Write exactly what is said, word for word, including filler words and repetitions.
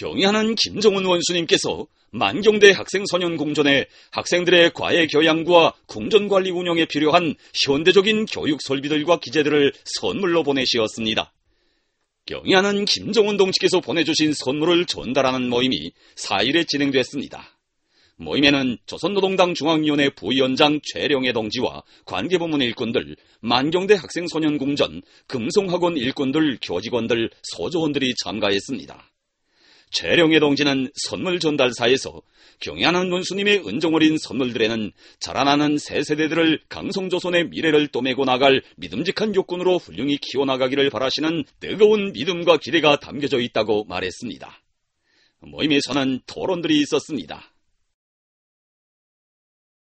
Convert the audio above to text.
경의하는 김정은 원수님께서 만경대 학생소년공전에 학생들의 과외 교양과 궁전관리 운영에 필요한 현대적인 교육 설비들과 기재들을 선물로 보내시었습니다. 경의하는 김정은 동지께서 보내주신 선물을 전달하는 모임이 사 일에 진행됐습니다. 모임에는 조선노동당 중앙위원회 부위원장 최령해 동지와 관계부문 일꾼들, 만경대 학생소년공전, 금송학원 일꾼들, 교직원들, 소조원들이 참가했습니다. 최령해 동지는 선물 전달사에서 경의하는 원수님의 은정어린 선물들에는 자라나는 새 세대들을 강성조선의 미래를 떠매고 나갈 믿음직한 육군으로 훌륭히 키워나가기를 바라시는 뜨거운 믿음과 기대가 담겨져 있다고 말했습니다. 모임에서는 토론들이 있었습니다.